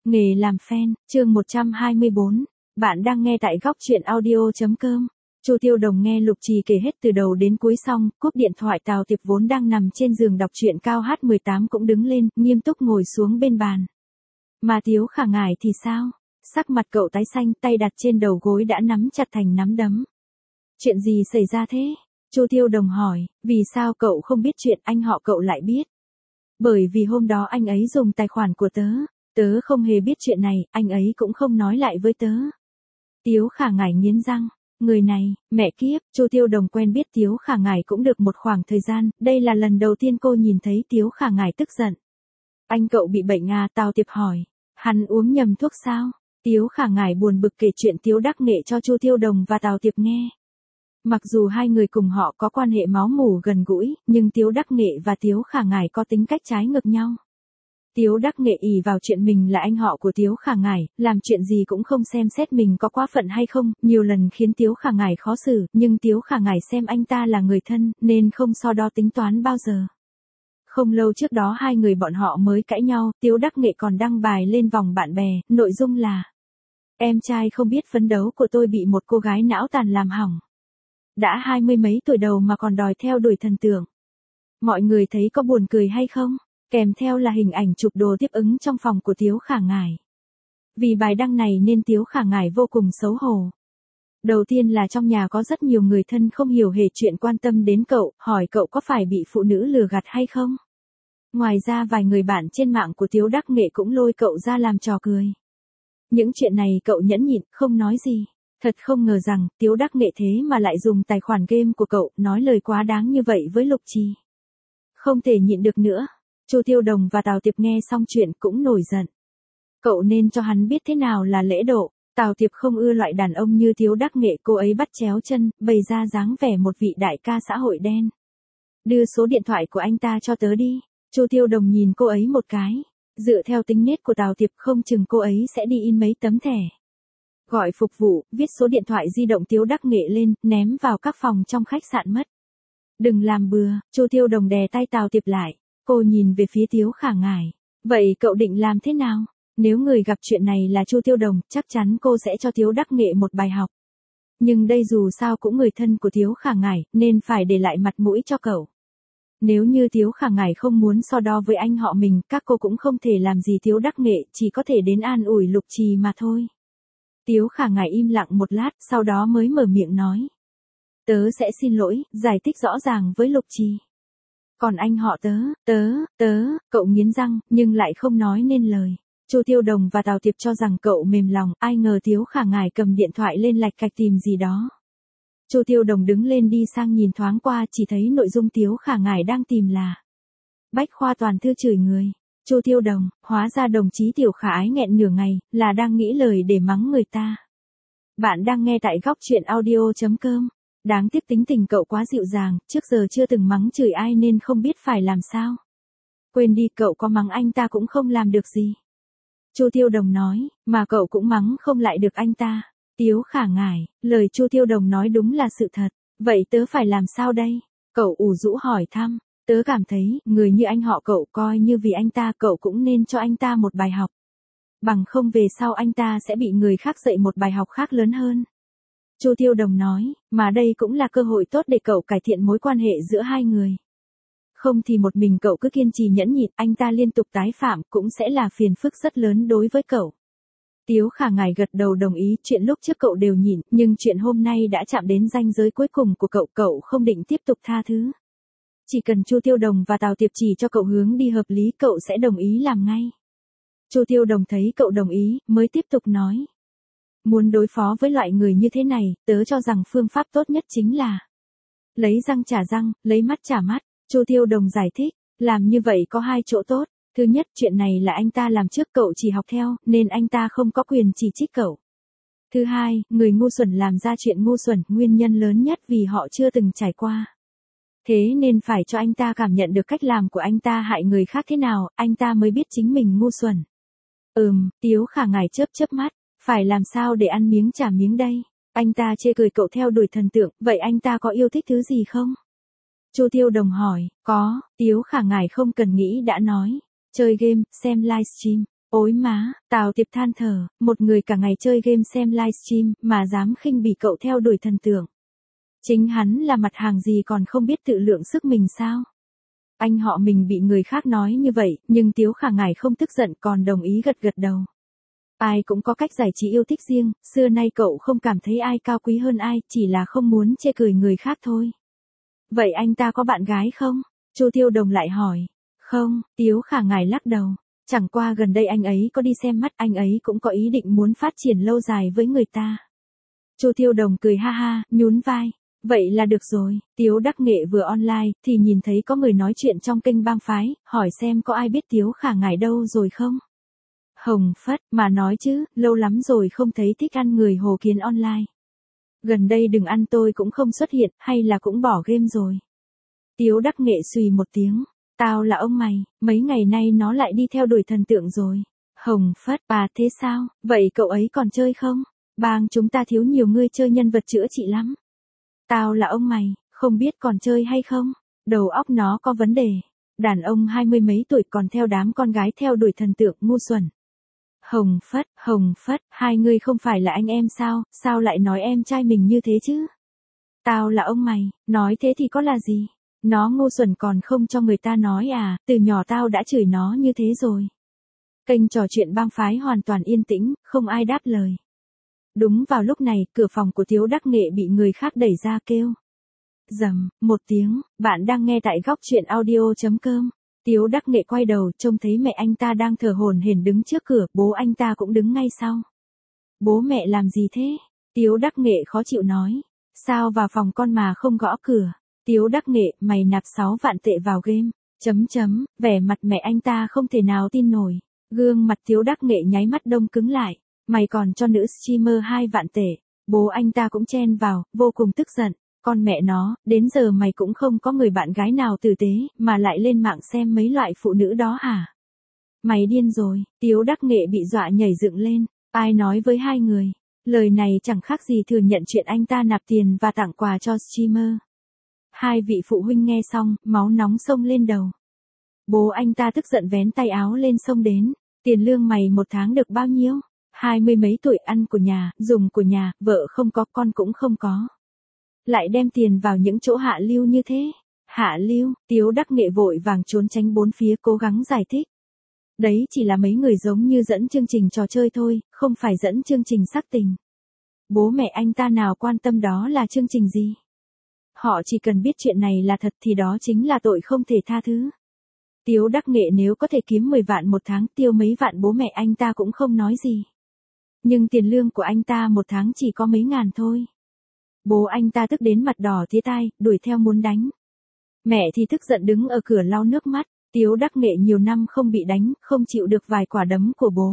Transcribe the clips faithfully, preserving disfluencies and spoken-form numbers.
Nghề làm fan, chương một trăm hai mươi bốn. Bạn đang nghe tại góc truyện audio.com. Chu Tiêu Đồng nghe Lục Trì kể hết từ đầu đến cuối xong, cúp điện thoại. Tào Tiệp vốn đang nằm trên giường đọc truyện cao hát mười tám cũng đứng lên, nghiêm túc ngồi xuống bên bàn. Mà Tiếu Khả Ngải thì sao? Sắc mặt cậu tái xanh, tay đặt trên đầu gối đã nắm chặt thành nắm đấm. Chuyện gì xảy ra thế? Chu Tiêu Đồng hỏi, vì sao cậu không biết chuyện anh họ cậu lại biết? Bởi vì hôm đó anh ấy dùng tài khoản của tớ. Tớ không hề biết chuyện này, anh ấy cũng không nói lại với tớ. Tiếu Khả Ngải nghiến răng, người này, mẹ kiếp. Chu Tiêu Đồng quen biết Tiếu Khả Ngải cũng được một khoảng thời gian, đây là lần đầu tiên cô nhìn thấy Tiếu Khả Ngải tức giận. Anh cậu bị bệnh à? Tào Tiệp hỏi. Hắn uống nhầm thuốc sao? Tiếu Khả Ngải buồn bực kể chuyện Tiếu Đắc Nghệ cho Chu Tiêu Đồng và Tào Tiệp nghe. Mặc dù hai người cùng họ có quan hệ máu mủ gần gũi, nhưng Tiếu Đắc Nghệ và Tiếu Khả Ngải có tính cách trái ngược nhau. Tiếu Đắc Nghệ ỷ vào chuyện mình là anh họ của Tiếu Khả Ngải, làm chuyện gì cũng không xem xét mình có quá phận hay không, nhiều lần khiến Tiếu Khả Ngải khó xử, nhưng Tiếu Khả Ngải xem anh ta là người thân, nên không so đo tính toán bao giờ. Không lâu trước đó hai người bọn họ mới cãi nhau, Tiếu Đắc Nghệ còn đăng bài lên vòng bạn bè, nội dung là: em trai không biết phấn đấu của tôi bị một cô gái não tàn làm hỏng. Đã hai mươi mấy tuổi đầu mà còn đòi theo đuổi thần tượng. Mọi người thấy có buồn cười hay không? Kèm theo là hình ảnh chụp đồ tiếp ứng trong phòng của Tiếu Khả Ngải. Vì bài đăng này nên Tiếu Khả Ngải vô cùng xấu hổ. Đầu tiên là trong nhà có rất nhiều người thân không hiểu hề chuyện quan tâm đến cậu, hỏi cậu có phải bị phụ nữ lừa gạt hay không. Ngoài ra vài người bạn trên mạng của Tiếu Đắc Nghệ cũng lôi cậu ra làm trò cười. Những chuyện này cậu nhẫn nhịn, không nói gì. Thật không ngờ rằng, Tiếu Đắc Nghệ thế mà lại dùng tài khoản game của cậu, nói lời quá đáng như vậy với Lục Trì. Không thể nhịn được nữa. Chu Tiêu Đồng và Tào Tiệp nghe xong chuyện cũng nổi giận. Cậu nên cho hắn biết thế nào là lễ độ. Tào Tiệp không ưa loại đàn ông như Tiếu Đắc Nghệ, cô ấy bắt chéo chân, bày ra dáng vẻ một vị đại ca xã hội đen. Đưa số điện thoại của anh ta cho tớ đi. Chu Tiêu Đồng nhìn cô ấy một cái. Dựa theo tính nết của Tào Tiệp không chừng cô ấy sẽ đi in mấy tấm thẻ. Gọi phục vụ, viết số điện thoại di động Tiếu Đắc Nghệ lên, ném vào các phòng trong khách sạn mất. Đừng làm bừa. Chu Tiêu Đồng đè tay Tào Tiệp lại. Cô nhìn về phía Tiếu Khả Ngải. Vậy cậu định làm thế nào? Nếu người gặp chuyện này là Chu Tiêu Đồng, chắc chắn cô sẽ cho Tiếu Đắc Nghệ một bài học. Nhưng đây dù sao cũng người thân của Tiếu Khả Ngải, nên phải để lại mặt mũi cho cậu. Nếu như Tiếu Khả Ngải không muốn so đo với anh họ mình, các cô cũng không thể làm gì Tiếu Đắc Nghệ, chỉ có thể đến an ủi Lục Trì mà thôi. Tiếu Khả Ngải im lặng một lát, sau đó mới mở miệng nói. Tớ sẽ xin lỗi, giải thích rõ ràng với Lục Trì. Còn anh họ tớ, tớ, tớ, cậu nghiến răng, nhưng lại không nói nên lời. Chu Tiêu Đồng và Tào Tiệp cho rằng cậu mềm lòng, ai ngờ Tiếu Khả Ngải cầm điện thoại lên lạch cạch tìm gì đó. Chu Tiêu Đồng đứng lên đi sang nhìn thoáng qua, chỉ thấy nội dung Tiếu Khả Ngải đang tìm là: bách khoa toàn thư chửi người. Chu Tiêu Đồng, hóa ra đồng chí Tiểu Khả Ái nghẹn nửa ngày, là đang nghĩ lời để mắng người ta. Bạn đang nghe tại góc truyện audio.com. Đáng tiếc tính tình cậu quá dịu dàng, trước giờ chưa từng mắng chửi ai nên không biết phải làm sao. Quên đi, cậu có mắng anh ta cũng không làm được gì. Chu Tiêu Đồng nói, mà cậu cũng mắng không lại được anh ta. Tiếu Khả Ngải, lời Chu Tiêu Đồng nói đúng là sự thật. Vậy tớ phải làm sao đây? Cậu ủ rũ hỏi thăm. Tớ cảm thấy, người như anh họ cậu coi như vì anh ta cậu cũng nên cho anh ta một bài học. Bằng không về sau anh ta sẽ bị người khác dạy một bài học khác lớn hơn. Chu Tiêu Đồng nói, mà đây cũng là cơ hội tốt để cậu cải thiện mối quan hệ giữa hai người. Không thì một mình cậu cứ kiên trì nhẫn nhịn, anh ta liên tục tái phạm cũng sẽ là phiền phức rất lớn đối với cậu. Tiếu Khả Ngải gật đầu đồng ý, chuyện lúc trước cậu đều nhịn, nhưng chuyện hôm nay đã chạm đến ranh giới cuối cùng của cậu, cậu không định tiếp tục tha thứ. Chỉ cần Chu Tiêu Đồng và Tào Tiệp chỉ cho cậu hướng đi hợp lý, cậu sẽ đồng ý làm ngay. Chu Tiêu Đồng thấy cậu đồng ý, mới tiếp tục nói. Muốn đối phó với loại người như thế này, tớ cho rằng phương pháp tốt nhất chính là lấy răng trả răng, lấy mắt trả mắt. Chu Tiêu Đồng giải thích, làm như vậy có hai chỗ tốt. Thứ nhất, chuyện này là anh ta làm trước cậu chỉ học theo, nên anh ta không có quyền chỉ trích cậu. Thứ hai, người ngu xuẩn làm ra chuyện ngu xuẩn, nguyên nhân lớn nhất vì họ chưa từng trải qua. Thế nên phải cho anh ta cảm nhận được cách làm của anh ta hại người khác thế nào, anh ta mới biết chính mình ngu xuẩn. Ừm, Tiếu Khả Ngải chớp chớp mắt. Phải làm sao để ăn miếng trả miếng đây? Anh ta chê cười cậu theo đuổi thần tượng, vậy anh ta có yêu thích thứ gì không? Chu Tiêu Đồng hỏi, có. Tiếu Khả Ngải không cần nghĩ đã nói. Chơi game, xem livestream. Ối má, Tào Tiệp than thở, một người cả ngày chơi game xem livestream mà dám khinh bỉ cậu theo đuổi thần tượng. Chính hắn là mặt hàng gì còn không biết tự lượng sức mình sao? Anh họ mình bị người khác nói như vậy, nhưng Tiếu Khả Ngải không tức giận còn đồng ý gật gật đầu. Ai cũng có cách giải trí yêu thích riêng, xưa nay cậu không cảm thấy ai cao quý hơn ai, chỉ là không muốn chê cười người khác thôi. Vậy anh ta có bạn gái không? Chu Tiêu Đồng lại hỏi. Không, Tiếu Khả Ngải lắc đầu. Chẳng qua gần đây anh ấy có đi xem mắt, anh ấy cũng có ý định muốn phát triển lâu dài với người ta. Chu Tiêu Đồng cười ha ha, nhún vai. Vậy là được rồi, Tiếu Đắc Nghệ vừa online, thì nhìn thấy có người nói chuyện trong kênh bang phái, hỏi xem có ai biết Tiếu Khả Ngải đâu rồi không? Hồng phất, mà nói chứ, lâu lắm rồi không thấy thích ăn người Hồ Kiến online. Gần đây đừng ăn tôi cũng không xuất hiện, hay là cũng bỏ game rồi. Tiếu Đắc Nghệ xùy một tiếng, tao là ông mày, mấy ngày nay nó lại đi theo đuổi thần tượng rồi. Hồng phất, à thế sao, vậy cậu ấy còn chơi không? Bang chúng ta thiếu nhiều người chơi nhân vật chữa trị lắm. Tao là ông mày, không biết còn chơi hay không? Đầu óc nó có vấn đề. Đàn ông hai mươi mấy tuổi còn theo đám con gái theo đuổi thần tượng ngu xuẩn. Hồng phất, hồng phất, hai người không phải là anh em sao, sao lại nói em trai mình như thế chứ? Tao là ông mày, nói thế thì có là gì? Nó ngu xuẩn còn không cho người ta nói à, từ nhỏ tao đã chửi nó như thế rồi. Kênh trò chuyện bang phái hoàn toàn yên tĩnh, không ai đáp lời. Đúng vào lúc này, cửa phòng của Tiếu Đắc Nghệ bị người khác đẩy ra kêu. Rầm, một tiếng, bạn đang nghe tại góc truyện audio chấm com. Tiếu Đắc Nghệ quay đầu, trông thấy mẹ anh ta đang thở hổn hển đứng trước cửa, bố anh ta cũng đứng ngay sau. Bố mẹ làm gì thế? Tiếu Đắc Nghệ khó chịu nói. Sao vào phòng con mà không gõ cửa? Tiếu Đắc Nghệ, mày nạp sáu vạn tệ vào game. Chấm chấm, vẻ mặt mẹ anh ta không thể nào tin nổi. Gương mặt Tiếu Đắc Nghệ nháy mắt đông cứng lại. Mày còn cho nữ streamer hai vạn tệ. Bố anh ta cũng chen vào, vô cùng tức giận. Con mẹ nó, đến giờ mày cũng không có người bạn gái nào tử tế, mà lại lên mạng xem mấy loại phụ nữ đó hả? Mày điên rồi, Tiếu Đắc Nghệ bị dọa nhảy dựng lên. Ai nói với hai người? Lời này chẳng khác gì thừa nhận chuyện anh ta nạp tiền và tặng quà cho streamer. Hai vị phụ huynh nghe xong, máu nóng xông lên đầu. Bố anh ta tức giận vén tay áo lên xông đến. Tiền lương mày một tháng được bao nhiêu? Hai mươi mấy tuổi, ăn của nhà, dùng của nhà, vợ không có, con cũng không có. Lại đem tiền vào những chỗ hạ lưu như thế. Hạ lưu, Tiếu Đắc Nghệ vội vàng trốn tránh bốn phía cố gắng giải thích. Đấy chỉ là mấy người giống như dẫn chương trình trò chơi thôi, không phải dẫn chương trình sắc tình. Bố mẹ anh ta nào quan tâm đó là chương trình gì. Họ chỉ cần biết chuyện này là thật thì đó chính là tội không thể tha thứ. Tiếu Đắc Nghệ nếu có thể kiếm mười vạn một tháng, tiêu mấy vạn bố mẹ anh ta cũng không nói gì. Nhưng tiền lương của anh ta một tháng chỉ có mấy ngàn thôi. Bố anh ta tức đến mặt đỏ tía tai, đuổi theo muốn đánh. Mẹ thì tức giận đứng ở cửa lau nước mắt. Tiếu Đắc Nghệ nhiều năm không bị đánh, không chịu được vài quả đấm của bố.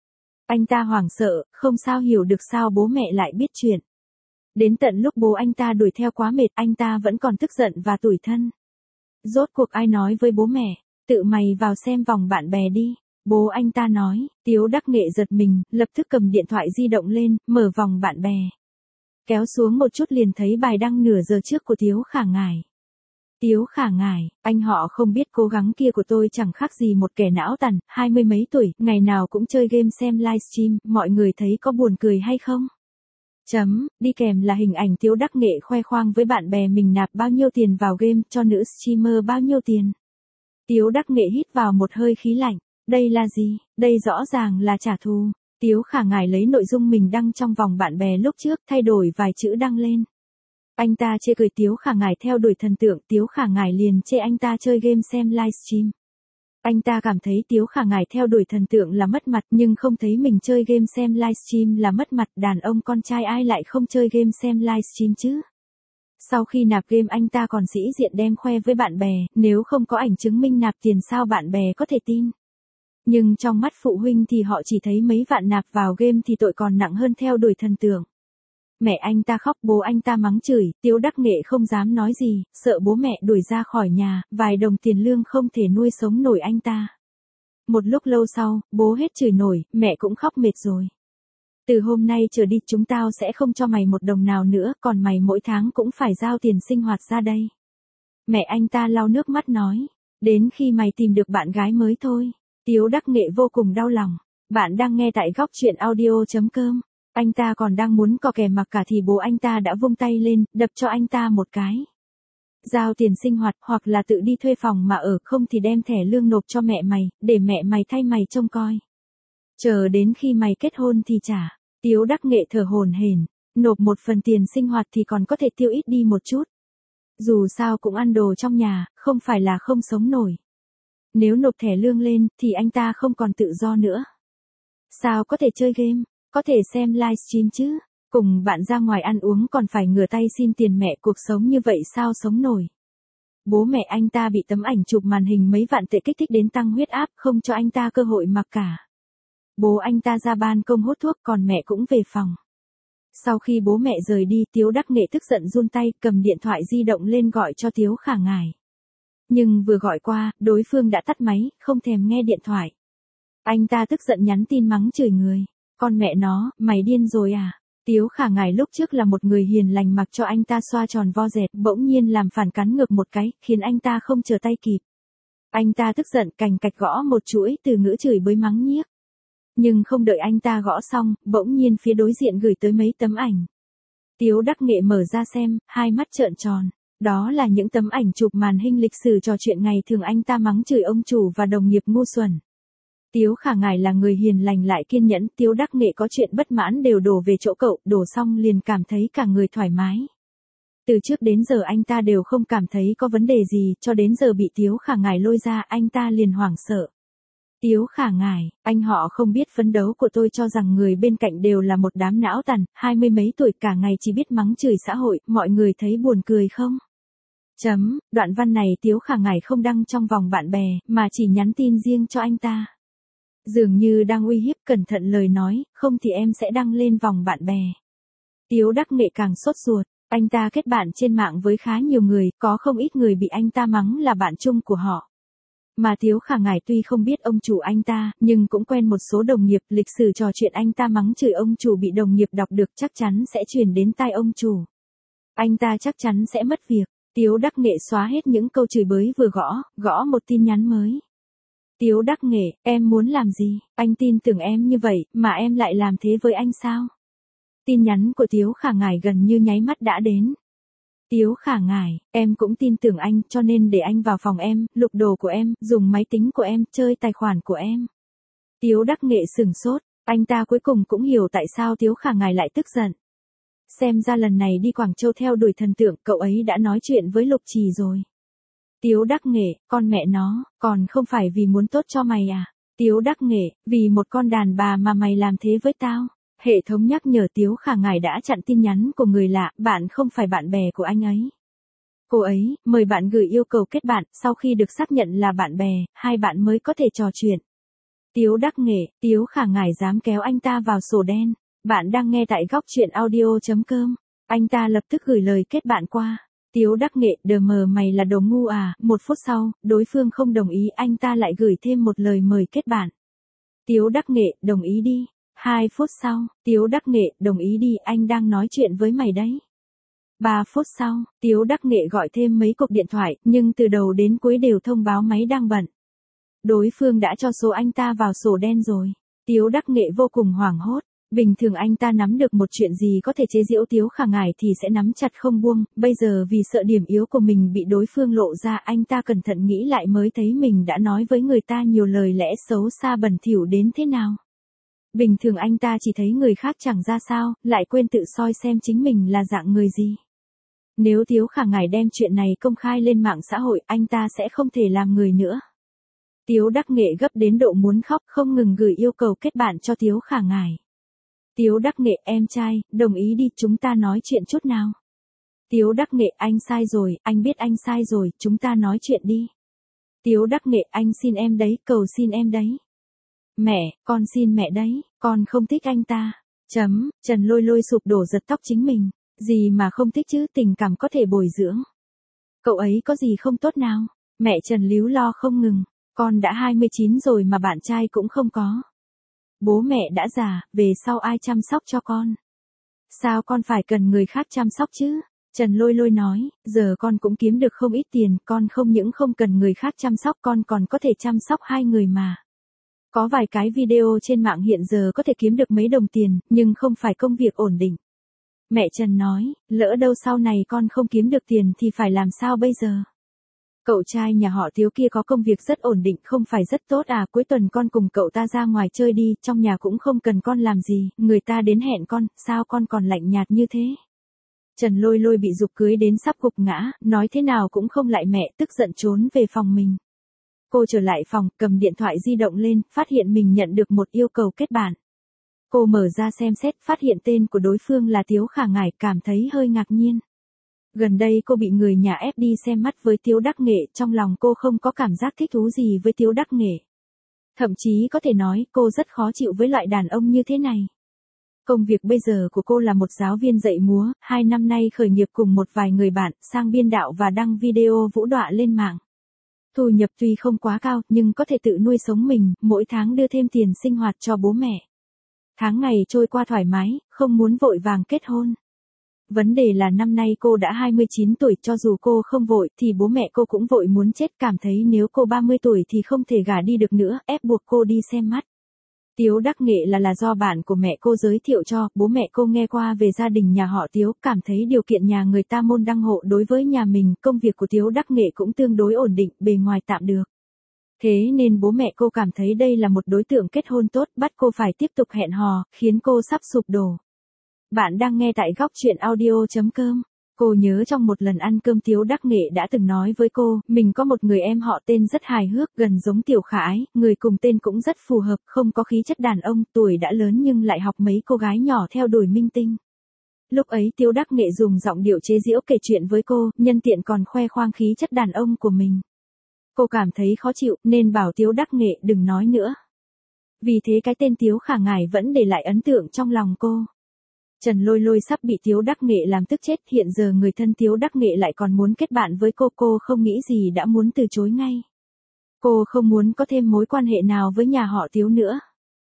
Anh ta hoảng sợ, không sao hiểu được sao bố mẹ lại biết chuyện. Đến tận lúc bố anh ta đuổi theo quá mệt, anh ta vẫn còn tức giận và tủi thân. Rốt cuộc ai nói với bố mẹ, tự mày vào xem vòng bạn bè đi. Bố anh ta nói, Tiếu Đắc Nghệ giật mình, lập tức cầm điện thoại di động lên, mở vòng bạn bè. Kéo xuống một chút liền thấy bài đăng nửa giờ trước của Tiếu Khả Ngải. Tiếu Khả Ngải, anh họ không biết cố gắng kia của tôi chẳng khác gì một kẻ não tàn, hai mươi mấy tuổi, ngày nào cũng chơi game xem livestream, mọi người thấy có buồn cười hay không? Chấm, đi kèm là hình ảnh Tiếu Đắc Nghệ khoe khoang với bạn bè mình nạp bao nhiêu tiền vào game, cho nữ streamer bao nhiêu tiền. Tiếu Đắc Nghệ hít vào một hơi khí lạnh, đây là gì, đây rõ ràng là trả thù. Tiếu Khả Ngải lấy nội dung mình đăng trong vòng bạn bè lúc trước, thay đổi vài chữ đăng lên. Anh ta chê cười Tiếu Khả Ngải theo đuổi thần tượng, Tiếu Khả Ngải liền chê anh ta chơi game xem livestream. Anh ta cảm thấy Tiếu Khả Ngải theo đuổi thần tượng là mất mặt, nhưng không thấy mình chơi game xem livestream là mất mặt, đàn ông con trai ai lại không chơi game xem livestream chứ. Sau khi nạp game anh ta còn sĩ diện đem khoe với bạn bè, nếu không có ảnh chứng minh nạp tiền sao bạn bè có thể tin. Nhưng trong mắt phụ huynh thì họ chỉ thấy mấy vạn nạp vào game thì tội còn nặng hơn theo đuổi thần tượng. Mẹ anh ta khóc, bố anh ta mắng chửi, Tiếu Đắc Nghệ không dám nói gì, sợ bố mẹ đuổi ra khỏi nhà, vài đồng tiền lương không thể nuôi sống nổi anh ta. Một lúc lâu sau, bố hết chửi nổi, mẹ cũng khóc mệt rồi. Từ hôm nay trở đi chúng tao sẽ không cho mày một đồng nào nữa, còn mày mỗi tháng cũng phải giao tiền sinh hoạt ra đây. Mẹ anh ta lau nước mắt nói, đến khi mày tìm được bạn gái mới thôi. Tiếu Đắc Nghệ vô cùng đau lòng. Bạn đang nghe tại góc chuyện audio.com. Anh ta còn đang muốn co kè mặc cả thì bố anh ta đã vung tay lên, đập cho anh ta một cái. Giao tiền sinh hoạt hoặc là tự đi thuê phòng mà ở, không thì đem thẻ lương nộp cho mẹ mày, để mẹ mày thay mày trông coi. Chờ đến khi mày kết hôn thì trả. Tiếu Đắc Nghệ thở hổn hển, nộp một phần tiền sinh hoạt thì còn có thể tiêu ít đi một chút. Dù sao cũng ăn đồ trong nhà, không phải là không sống nổi. Nếu nộp thẻ lương lên thì anh ta không còn tự do nữa. Sao có thể chơi game, có thể xem livestream chứ? Cùng bạn ra ngoài ăn uống còn phải ngửa tay xin tiền mẹ, cuộc sống như vậy sao sống nổi? Bố mẹ anh ta bị tấm ảnh chụp màn hình mấy vạn tệ kích thích đến tăng huyết áp, không cho anh ta cơ hội mặc cả. Bố anh ta ra ban công hút thuốc, còn mẹ cũng về phòng. Sau khi bố mẹ rời đi, Tiếu Đắc Nghệ tức giận run tay, cầm điện thoại di động lên gọi cho Tiếu Khả Ngải. Nhưng vừa gọi qua, đối phương đã tắt máy, không thèm nghe điện thoại. Anh ta tức giận nhắn tin mắng chửi người. Con mẹ nó, mày điên rồi à? Tiếu Khả Ngải lúc trước là một người hiền lành, mặc cho anh ta xoa tròn vo dẹt, bỗng nhiên làm phản cắn ngược một cái, khiến anh ta không trở tay kịp. Anh ta tức giận cành cạch gõ một chuỗi từ ngữ chửi bới mắng nhiếc. Nhưng không đợi anh ta gõ xong, bỗng nhiên phía đối diện gửi tới mấy tấm ảnh. Tiếu Đắc Nghệ mở ra xem, hai mắt trợn tròn. Đó là những tấm ảnh chụp màn hình lịch sử trò chuyện ngày thường anh ta mắng chửi ông chủ và đồng nghiệp ngu xuẩn. Tiếu Khả Ngải là người hiền lành lại kiên nhẫn, Tiếu Đắc Nghệ có chuyện bất mãn đều đổ về chỗ cậu, đổ xong liền cảm thấy cả người thoải mái. Từ trước đến giờ anh ta đều không cảm thấy có vấn đề gì, cho đến giờ bị Tiếu Khả Ngải lôi ra, anh ta liền hoảng sợ. Tiếu Khả Ngải, anh họ không biết phấn đấu của tôi, cho rằng người bên cạnh đều là một đám não tàn, hai mươi mấy tuổi cả ngày chỉ biết mắng chửi xã hội, mọi người thấy buồn cười không? Chấm, đoạn văn này Tiếu Khả Ngải không đăng trong vòng bạn bè, mà chỉ nhắn tin riêng cho anh ta. Dường như đang uy hiếp, cẩn thận lời nói, không thì em sẽ đăng lên vòng bạn bè. Tiếu Đắc Nghệ càng sốt ruột, anh ta kết bạn trên mạng với khá nhiều người, có không ít người bị anh ta mắng là bạn chung của họ. Mà Tiếu Khả Ngải tuy không biết ông chủ anh ta, nhưng cũng quen một số đồng nghiệp, lịch sử trò chuyện anh ta mắng chửi ông chủ bị đồng nghiệp đọc được chắc chắn sẽ truyền đến tai ông chủ. Anh ta chắc chắn sẽ mất việc. Tiếu Đắc Nghệ xóa hết những câu chửi bới vừa gõ, gõ một tin nhắn mới. Tiếu Đắc Nghệ, em muốn làm gì? Anh tin tưởng em như vậy, mà em lại làm thế với anh sao? Tin nhắn của Tiếu Khả Ngải gần như nháy mắt đã đến. Tiếu Khả Ngải, em cũng tin tưởng anh, cho nên để anh vào phòng em, lục đồ của em, dùng máy tính của em, chơi tài khoản của em. Tiếu Đắc Nghệ sửng sốt, anh ta cuối cùng cũng hiểu tại sao Tiếu Khả Ngải lại tức giận. Xem ra lần này đi Quảng Châu theo đuổi thần tượng, cậu ấy đã nói chuyện với Lục Trì rồi. Tiếu Đắc Nghệ, con mẹ nó, còn không phải vì muốn tốt cho mày à? Tiếu Đắc Nghệ, vì một con đàn bà mà mày làm thế với tao? Hệ thống nhắc nhở Tiếu Khả Ngải đã chặn tin nhắn của người lạ, bạn không phải bạn bè của anh ấy. Cô ấy, mời bạn gửi yêu cầu kết bạn, sau khi được xác nhận là bạn bè, hai bạn mới có thể trò chuyện. Tiếu Đắc Nghệ, Tiếu Khả Ngải dám kéo anh ta vào sổ đen. Bạn đang nghe tại góc chuyện audio.com. Anh ta lập tức gửi lời kết bạn qua. Tiếu Đắc Nghệ, đờ mờ mày là đồ ngu à? Một phút sau, đối phương không đồng ý, anh ta lại gửi thêm một lời mời kết bạn. Tiếu Đắc Nghệ, đồng ý đi. Hai phút sau, Tiếu Đắc Nghệ, đồng ý đi, anh đang nói chuyện với mày đấy. Ba phút sau, Tiếu Đắc Nghệ gọi thêm mấy cuộc điện thoại, nhưng từ đầu đến cuối đều thông báo máy đang bận. Đối phương đã cho số anh ta vào sổ đen rồi. Tiếu Đắc Nghệ vô cùng hoảng hốt. Bình thường anh ta nắm được một chuyện gì có thể chế giễu Tiếu Khả Ngải thì sẽ nắm chặt không buông, bây giờ vì sợ điểm yếu của mình bị đối phương lộ ra, anh ta cẩn thận nghĩ lại mới thấy mình đã nói với người ta nhiều lời lẽ xấu xa bẩn thỉu đến thế nào. Bình thường anh ta chỉ thấy người khác chẳng ra sao, lại quên tự soi xem chính mình là dạng người gì. Nếu Tiếu Khả Ngải đem chuyện này công khai lên mạng xã hội, anh ta sẽ không thể làm người nữa. Tiếu Đắc Nghệ gấp đến độ muốn khóc, không ngừng gửi yêu cầu kết bạn cho Tiếu Khả Ngải. Tiếu Đắc Nghệ, em trai, đồng ý đi, chúng ta nói chuyện chút nào. Tiếu Đắc Nghệ, anh sai rồi, anh biết anh sai rồi, chúng ta nói chuyện đi. Tiếu Đắc Nghệ, anh xin em đấy, cầu xin em đấy. Mẹ, con xin mẹ đấy, con không thích anh ta. Chấm, Trần Lôi Lôi sụp đổ giật tóc chính mình. Gì mà không thích chứ, tình cảm có thể bồi dưỡng. Cậu ấy có gì không tốt nào? Mẹ Trần líu lo không ngừng. Con đã hai mươi chín rồi mà bạn trai cũng không có. Bố mẹ đã già, về sau ai chăm sóc cho con? Sao con phải cần người khác chăm sóc chứ? Trần Lôi Lôi nói, giờ con cũng kiếm được không ít tiền, con không những không cần người khác chăm sóc, con còn có thể chăm sóc hai người mà. Có vài cái video trên mạng hiện giờ có thể kiếm được mấy đồng tiền, nhưng không phải công việc ổn định. Mẹ Trần nói, lỡ đâu sau này con không kiếm được tiền thì phải làm sao bây giờ? Cậu trai nhà họ Tiếu kia có công việc rất ổn định, không phải rất tốt à, cuối tuần con cùng cậu ta ra ngoài chơi đi, trong nhà cũng không cần con làm gì, người ta đến hẹn con, sao con còn lạnh nhạt như thế? Trần Lôi Lôi bị giục cưới đến sắp gục ngã, nói thế nào cũng không lại mẹ, tức giận trốn về phòng mình. Cô trở lại phòng, cầm điện thoại di động lên, phát hiện mình nhận được một yêu cầu kết bạn. Cô mở ra xem xét, phát hiện tên của đối phương là Tiếu Khả Ngải, cảm thấy hơi ngạc nhiên. Gần đây cô bị người nhà ép đi xem mắt với Tiếu Đắc Nghệ, trong lòng cô không có cảm giác thích thú gì với Tiếu Đắc Nghệ. Thậm chí có thể nói cô rất khó chịu với loại đàn ông như thế này. Công việc bây giờ của cô là một giáo viên dạy múa, hai năm nay khởi nghiệp cùng một vài người bạn, sang biên đạo và đăng video vũ đọa lên mạng. Thu nhập tuy không quá cao, nhưng có thể tự nuôi sống mình, mỗi tháng đưa thêm tiền sinh hoạt cho bố mẹ. Tháng ngày trôi qua thoải mái, không muốn vội vàng kết hôn. Vấn đề là năm nay cô đã hai mươi chín tuổi, cho dù cô không vội thì bố mẹ cô cũng vội muốn chết, cảm thấy nếu cô ba mươi tuổi thì không thể gả đi được nữa, ép buộc cô đi xem mắt. Tiếu Đắc Nghệ là là do bạn của mẹ cô giới thiệu cho, bố mẹ cô nghe qua về gia đình nhà họ Tiếu, cảm thấy điều kiện nhà người ta môn đăng hộ đối với nhà mình, công việc của Tiếu Đắc Nghệ cũng tương đối ổn định, bề ngoài tạm được. Thế nên bố mẹ cô cảm thấy đây là một đối tượng kết hôn tốt, bắt cô phải tiếp tục hẹn hò, khiến cô sắp sụp đổ. Bạn đang nghe tại góc truyện audio chấm com. Cô nhớ trong một lần ăn cơm Tiếu Đắc Nghệ đã từng nói với cô, mình có một người em họ tên rất hài hước, gần giống Tiểu Khả Ái, người cùng tên cũng rất phù hợp, không có khí chất đàn ông, tuổi đã lớn nhưng lại học mấy cô gái nhỏ theo đuổi minh tinh. Lúc ấy Tiếu Đắc Nghệ dùng giọng điệu chế giễu kể chuyện với cô, nhân tiện còn khoe khoang khí chất đàn ông của mình. Cô cảm thấy khó chịu, nên bảo Tiếu Đắc Nghệ đừng nói nữa. Vì thế cái tên Tiếu Khả Ngải vẫn để lại ấn tượng trong lòng cô. Trần Lôi Lôi sắp bị Tiếu Đắc Nghệ làm tức chết, hiện giờ người thân Tiếu Đắc Nghệ lại còn muốn kết bạn với cô, cô không nghĩ gì đã muốn từ chối ngay. Cô không muốn có thêm mối quan hệ nào với nhà họ Tiếu nữa.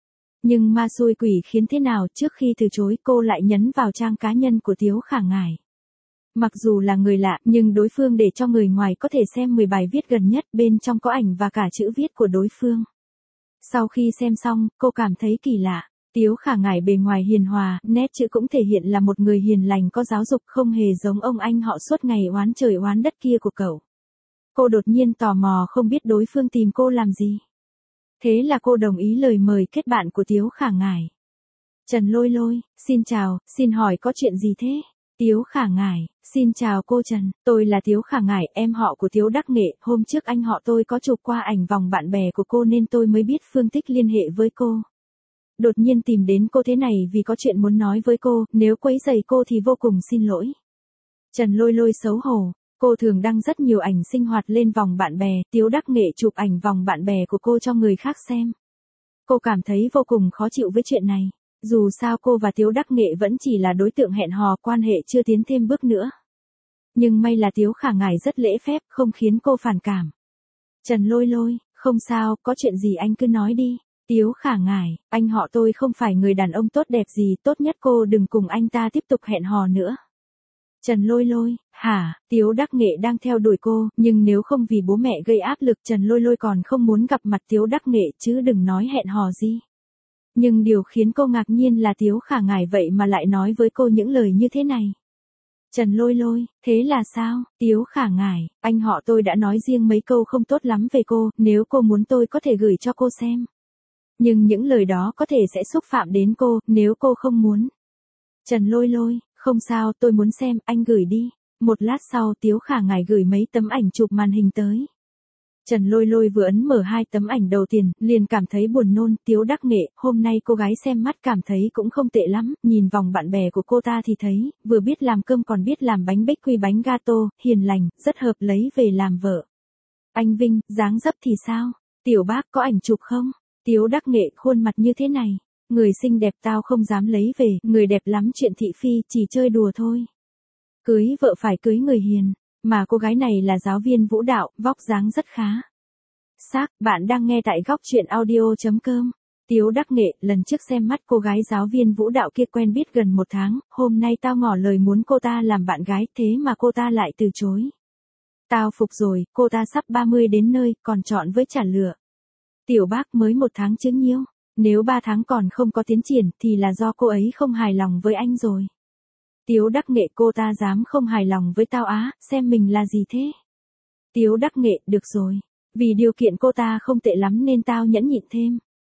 Nhưng ma xui quỷ khiến thế nào, trước khi từ chối cô lại nhấn vào trang cá nhân của Tiếu Khả Ngải. Mặc dù là người lạ, nhưng đối phương để cho người ngoài có thể xem mười bài viết gần nhất, bên trong có ảnh và cả chữ viết của đối phương. Sau khi xem xong, cô cảm thấy kỳ lạ. Tiếu Khả Ngải bề ngoài hiền hòa, nét chữ cũng thể hiện là một người hiền lành có giáo dục, không hề giống ông anh họ suốt ngày oán trời oán đất kia của cậu. Cô đột nhiên tò mò không biết đối phương tìm cô làm gì. Thế là cô đồng ý lời mời kết bạn của Tiếu Khả Ngải. Trần Lôi Lôi, xin chào, xin hỏi có chuyện gì thế? Tiếu Khả Ngải, xin chào cô Trần, tôi là Tiếu Khả Ngải, em họ của Tiếu Đắc Nghệ, hôm trước anh họ tôi có chụp qua ảnh vòng bạn bè của cô nên tôi mới biết phương thức liên hệ với cô. Đột nhiên tìm đến cô thế này vì có chuyện muốn nói với cô, nếu quấy rầy cô thì vô cùng xin lỗi. Trần Lôi Lôi xấu hổ, cô thường đăng rất nhiều ảnh sinh hoạt lên vòng bạn bè, Tiếu Đắc Nghệ chụp ảnh vòng bạn bè của cô cho người khác xem. Cô cảm thấy vô cùng khó chịu với chuyện này, dù sao cô và Tiếu Đắc Nghệ vẫn chỉ là đối tượng hẹn hò, quan hệ chưa tiến thêm bước nữa. Nhưng may là Tiếu Khả Ngải rất lễ phép, không khiến cô phản cảm. Trần Lôi Lôi, không sao, có chuyện gì anh cứ nói đi. Tiếu Khả Ngải, anh họ tôi không phải người đàn ông tốt đẹp gì, tốt nhất cô đừng cùng anh ta tiếp tục hẹn hò nữa. Trần Lôi Lôi, hả, Tiếu Đắc Nghệ đang theo đuổi cô, nhưng nếu không vì bố mẹ gây áp lực Trần Lôi Lôi còn không muốn gặp mặt Tiếu Đắc Nghệ chứ đừng nói hẹn hò gì. Nhưng điều khiến cô ngạc nhiên là Tiếu Khả Ngải vậy mà lại nói với cô những lời như thế này. Trần Lôi Lôi, thế là sao? Tiếu Khả Ngải, anh họ tôi đã nói riêng mấy câu không tốt lắm về cô, nếu cô muốn tôi có thể gửi cho cô xem. Nhưng những lời đó có thể sẽ xúc phạm đến cô, nếu cô không muốn. Trần Lôi Lôi, không sao, tôi muốn xem, anh gửi đi. Một lát sau Tiếu Khả Ngải gửi mấy tấm ảnh chụp màn hình tới. Trần Lôi Lôi vừa ấn mở hai tấm ảnh đầu tiên, liền cảm thấy buồn nôn. Tiếu Đắc Nghệ, hôm nay cô gái xem mắt cảm thấy cũng không tệ lắm, nhìn vòng bạn bè của cô ta thì thấy, vừa biết làm cơm còn biết làm bánh bích quy bánh gato, hiền lành, rất hợp lấy về làm vợ. Anh Vinh, dáng dấp thì sao? Tiểu bác có ảnh chụp không? Tiếu Đắc Nghệ, khuôn mặt như thế này, người xinh đẹp tao không dám lấy về, người đẹp lắm chuyện thị phi, chỉ chơi đùa thôi. Cưới vợ phải cưới người hiền, mà cô gái này là giáo viên vũ đạo, vóc dáng rất khá. Xác, bạn đang nghe tại góc truyện audio chấm com. Tiếu Đắc Nghệ, lần trước xem mắt cô gái giáo viên vũ đạo kia quen biết gần một tháng, hôm nay tao ngỏ lời muốn cô ta làm bạn gái, thế mà cô ta lại từ chối. Tao phục rồi, cô ta sắp ba mươi đến nơi, còn chọn với trả lựa. Tiểu bác mới một tháng chứ nhiêu. Nếu ba tháng còn không có tiến triển thì là do cô ấy không hài lòng với anh rồi. Tiếu Đắc Nghệ, cô ta dám không hài lòng với tao á, xem mình là gì thế? Tiếu Đắc Nghệ, được rồi. Vì điều kiện cô ta không tệ lắm nên tao nhẫn nhịn thêm.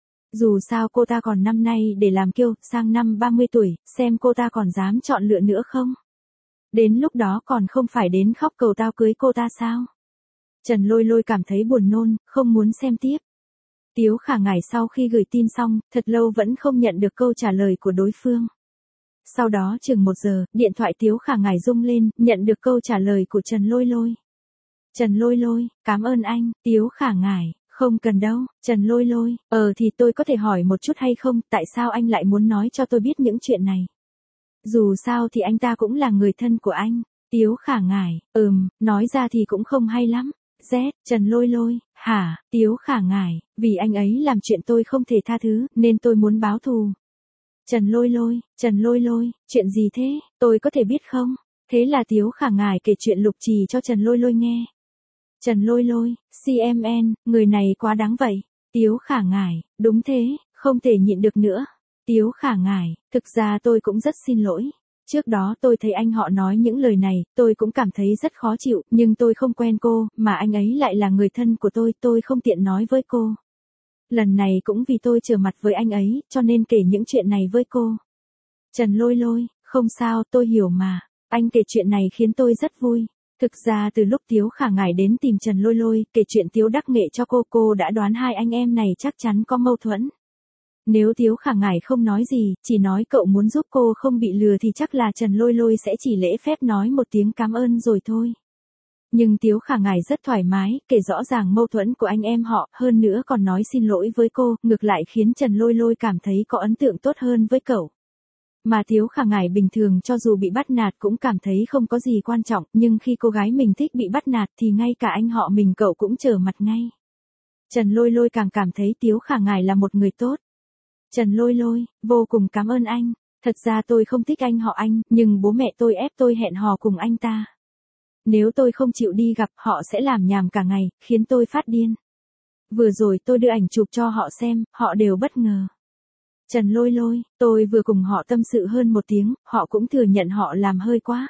Dù sao cô ta còn năm nay để làm kiêu, sang năm ba mươi tuổi, xem cô ta còn dám chọn lựa nữa không? Đến lúc đó còn không phải đến khóc cầu tao cưới cô ta sao? Trần Lôi Lôi cảm thấy buồn nôn, không muốn xem tiếp. Tiếu Khả Ngải sau khi gửi tin xong, thật lâu vẫn không nhận được câu trả lời của đối phương. Sau đó chừng một giờ, điện thoại Tiếu Khả Ngải rung lên, nhận được câu trả lời của Trần Lôi Lôi. Trần Lôi Lôi, cảm ơn anh. Tiếu Khả Ngải, không cần đâu. Trần Lôi Lôi, ờ thì tôi có thể hỏi một chút hay không, tại sao anh lại muốn nói cho tôi biết những chuyện này? Dù sao thì anh ta cũng là người thân của anh. Tiếu Khả Ngải, ừm, nói ra thì cũng không hay lắm. Z, Trần Lôi Lôi, hả? Tiếu Khả Ngải, vì anh ấy làm chuyện tôi không thể tha thứ, nên tôi muốn báo thù. Trần Lôi Lôi, Trần Lôi Lôi, chuyện gì thế, tôi có thể biết không? Thế là Tiếu Khả Ngải kể chuyện Lục Trì cho Trần Lôi Lôi nghe. Trần Lôi Lôi, xê em en, người này quá đáng vậy. Tiếu Khả Ngải, đúng thế, không thể nhịn được nữa. Tiếu Khả Ngải, thực ra tôi cũng rất xin lỗi. Trước đó tôi thấy anh họ nói những lời này, tôi cũng cảm thấy rất khó chịu, nhưng tôi không quen cô, mà anh ấy lại là người thân của tôi, tôi không tiện nói với cô. Lần này cũng vì tôi trở mặt với anh ấy, cho nên kể những chuyện này với cô. Trần Lôi Lôi, không sao, tôi hiểu mà. Anh kể chuyện này khiến tôi rất vui. Thực ra từ lúc Tiếu Khả Ngải đến tìm Trần Lôi Lôi, kể chuyện Tiếu Đắc Nghệ cho cô, cô đã đoán hai anh em này chắc chắn có mâu thuẫn. Nếu Tiếu Khả Ngải không nói gì, chỉ nói cậu muốn giúp cô không bị lừa thì chắc là Trần Lôi Lôi sẽ chỉ lễ phép nói một tiếng cảm ơn rồi thôi. Nhưng Tiếu Khả Ngải rất thoải mái, kể rõ ràng mâu thuẫn của anh em họ, hơn nữa còn nói xin lỗi với cô, ngược lại khiến Trần Lôi Lôi cảm thấy có ấn tượng tốt hơn với cậu. Mà Tiếu Khả Ngải bình thường cho dù bị bắt nạt cũng cảm thấy không có gì quan trọng, nhưng khi cô gái mình thích bị bắt nạt thì ngay cả anh họ mình cậu cũng trở mặt ngay. Trần Lôi Lôi càng cảm thấy Tiếu Khả Ngải là một người tốt. Trần Lôi Lôi, vô cùng cảm ơn anh. Thật ra tôi không thích anh họ anh, nhưng bố mẹ tôi ép tôi hẹn hò cùng anh ta. Nếu tôi không chịu đi gặp, họ sẽ làm nhảm cả ngày, khiến tôi phát điên. Vừa rồi tôi đưa ảnh chụp cho họ xem, họ đều bất ngờ. Trần Lôi Lôi, tôi vừa cùng họ tâm sự hơn một tiếng, họ cũng thừa nhận họ làm hơi quá.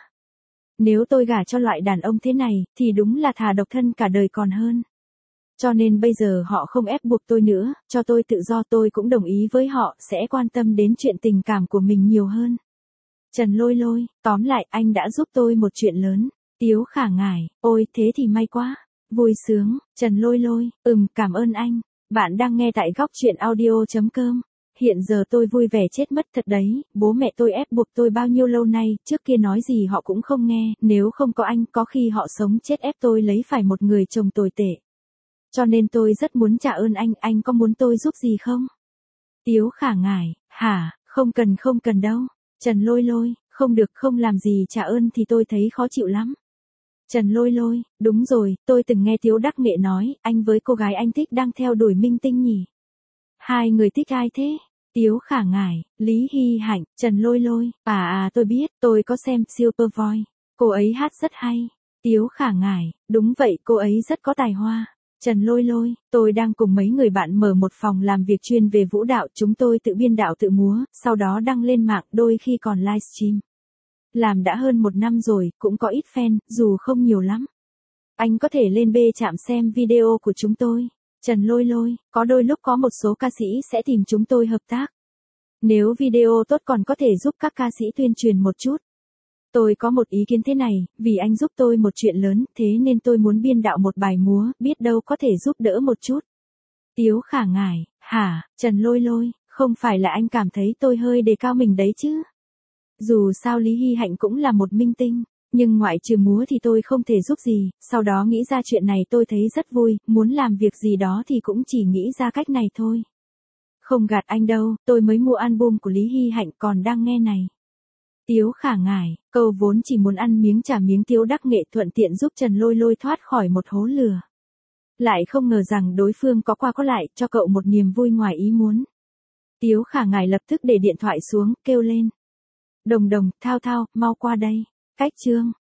Nếu tôi gả cho loại đàn ông thế này, thì đúng là thà độc thân cả đời còn hơn. Cho nên bây giờ họ không ép buộc tôi nữa, cho tôi tự do, tôi cũng đồng ý với họ, sẽ quan tâm đến chuyện tình cảm của mình nhiều hơn. Trần Lôi Lôi, tóm lại anh đã giúp tôi một chuyện lớn. Tiếu Khả Ngải, ôi thế thì may quá. Vui sướng. Trần Lôi Lôi, ừm, cảm ơn anh. Bạn đang nghe tại góc truyện audio chấm com. Hiện giờ tôi vui vẻ chết mất thật đấy, bố mẹ tôi ép buộc tôi bao nhiêu lâu nay, trước kia nói gì họ cũng không nghe, nếu không có anh, có khi họ sống chết ép tôi lấy phải một người chồng tồi tệ. Cho nên tôi rất muốn trả ơn anh, anh có muốn tôi giúp gì không? Tiếu Khả Ngải, hả, không cần không cần đâu. Trần Lôi Lôi, không được, không làm gì trả ơn thì tôi thấy khó chịu lắm. Trần Lôi Lôi, đúng rồi, tôi từng nghe Tiếu Đắc Nghệ nói, anh với cô gái anh thích đang theo đuổi minh tinh nhỉ? Hai người thích ai thế? Tiếu Khả Ngải, Lý Hy Hạnh, Trần Lôi Lôi, à à tôi biết, tôi có xem Super Voice, cô ấy hát rất hay. Tiếu Khả Ngải, đúng vậy, cô ấy rất có tài hoa. Trần Lôi Lôi, tôi đang cùng mấy người bạn mở một phòng làm việc chuyên về vũ đạo, chúng tôi tự biên đạo tự múa, sau đó đăng lên mạng, đôi khi còn livestream. Làm đã hơn một năm rồi, cũng có ít fan, dù không nhiều lắm. Anh có thể lên bê trạm xem video của chúng tôi. Trần Lôi Lôi, có đôi lúc có một số ca sĩ sẽ tìm chúng tôi hợp tác. Nếu video tốt còn có thể giúp các ca sĩ tuyên truyền một chút. Tôi có một ý kiến thế này, vì anh giúp tôi một chuyện lớn, thế nên tôi muốn biên đạo một bài múa, biết đâu có thể giúp đỡ một chút. Tiếu Khả Ngải, hả, Trần Lôi Lôi, không phải là anh cảm thấy tôi hơi đề cao mình đấy chứ? Dù sao Lý Hy Hạnh cũng là một minh tinh, nhưng ngoại trừ múa thì tôi không thể giúp gì, sau đó nghĩ ra chuyện này tôi thấy rất vui, muốn làm việc gì đó thì cũng chỉ nghĩ ra cách này thôi. Không gạt anh đâu, tôi mới mua album của Lý Hy Hạnh còn đang nghe này. Tiếu Khả Ngải, câu vốn chỉ muốn ăn miếng trả miếng Tiếu Đắc Nghệ thuận tiện giúp Trần Lôi Lôi thoát khỏi một hố lừa. Lại không ngờ rằng đối phương có qua có lại, cho cậu một niềm vui ngoài ý muốn. Tiếu Khả Ngải lập tức để điện thoại xuống, kêu lên. Đồng Đồng, Thao Thao, mau qua đây. Cách chương.